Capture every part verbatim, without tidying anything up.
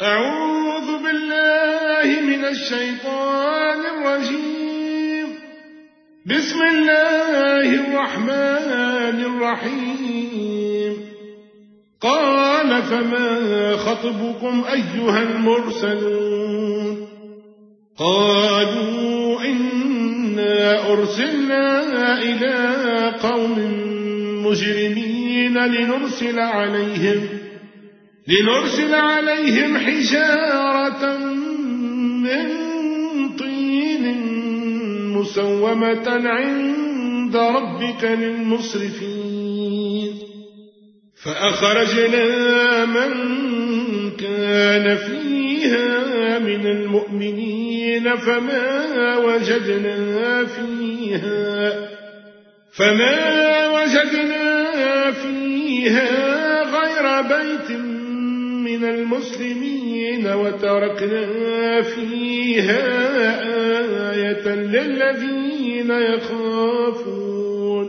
أعوذ بالله من الشيطان الرجيم. بسم الله الرحمن الرحيم. قال فما خطبكم أيها المرسلون؟ قالوا إنا أرسلنا إلى قوم مجرمين لنرسل عليهم لنرسل عليهم حجارة من طين مسومة عند ربك للمسرفين. فأخرجنا من كان فيها من المؤمنين فما وجدنا فيها فما وجدنا فيها غير بيت من المسلمين وتركنا فيها آية للذين يخافون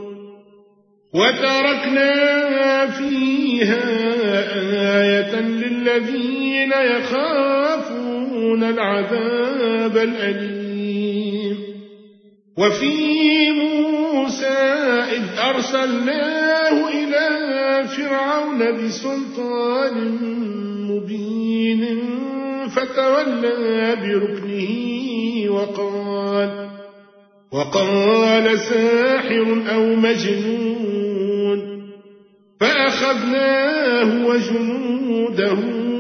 وتركنا فيها آية للذين يخافون العذاب الأليم. وفي موسى إذ أرسلناه إلى فرعون بسلطان مبين فتولى بركنه وقال وقال ساحر أو مجنون. فأخذناه وجنوده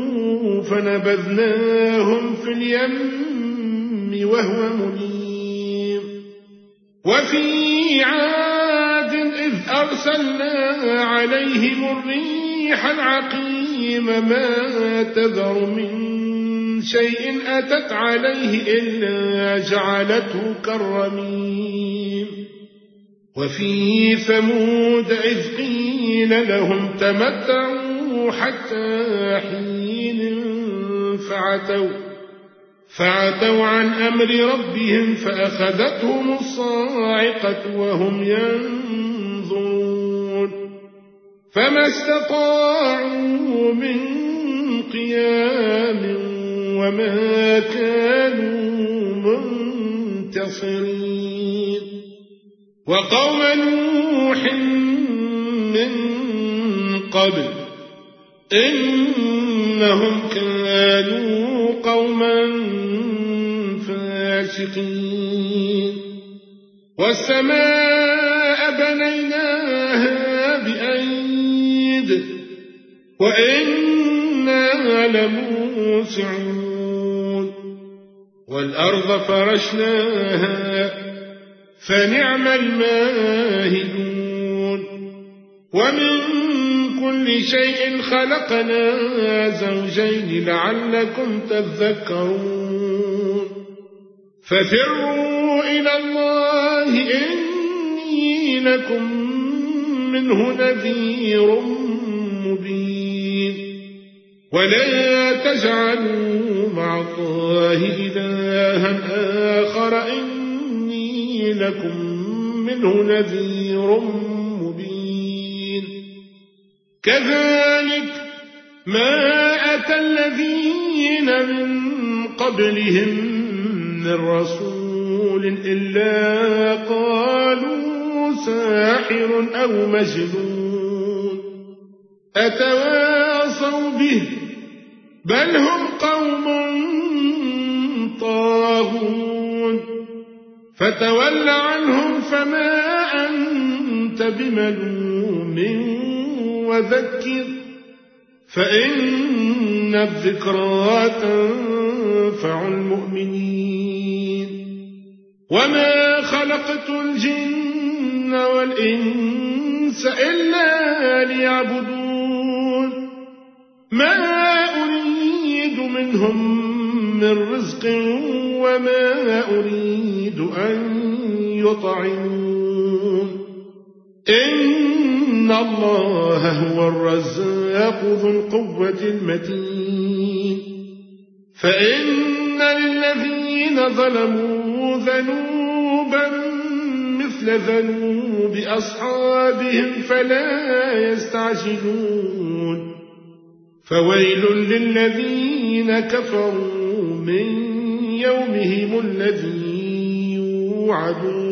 فنبذناهم في اليم وهو مليم. وفي عاد إذ أرسلنا عليهم الريح العقيم ما تذر من شيء أتت عليه إلا جعلته كالرميم. وفي ثمود إذ قيل لهم تمتعوا حتى حين فعتوا فعتوا عن أمر ربهم فأخذتهم الصاعقة وهم ينظرون فما استطاعوا من قيام وما كانوا منتصرين. وقوم نوح من قبل إنهم كانوا قوما فاسقين. والسماء بنيناها بأيد وإنا لموسعون. والأرض فرشناها فنعم الماهدون. ومن كل شيء خلقنا زوجين لعلكم تذكرون. ففروا إلى الله إني لكم منه نذير مبين. ولا تجعلوا مع الله إلها آخر إني لكم منه نذير مبين. كذلك ما أتى الذين من قبلهم من رسول إلا قالوا ساحر أو مجنون أتواصوا به بل هم قوم طاغون. فتول عنهم فما أنت بملوم وذكر فإن الذكرى تنفع المؤمنين. وما خلقت الجن والإنس إلا ليعبدون ما أريد منهم من رزق وما أريد أن يطعمون. إن الله هو الرزاق ذو القوة المتين. فإن للذين ظلموا ذنوبا مثل ذنوب أصحابهم فلا يستعجلون فويل للذين كفروا من يومهم الذي يوعدون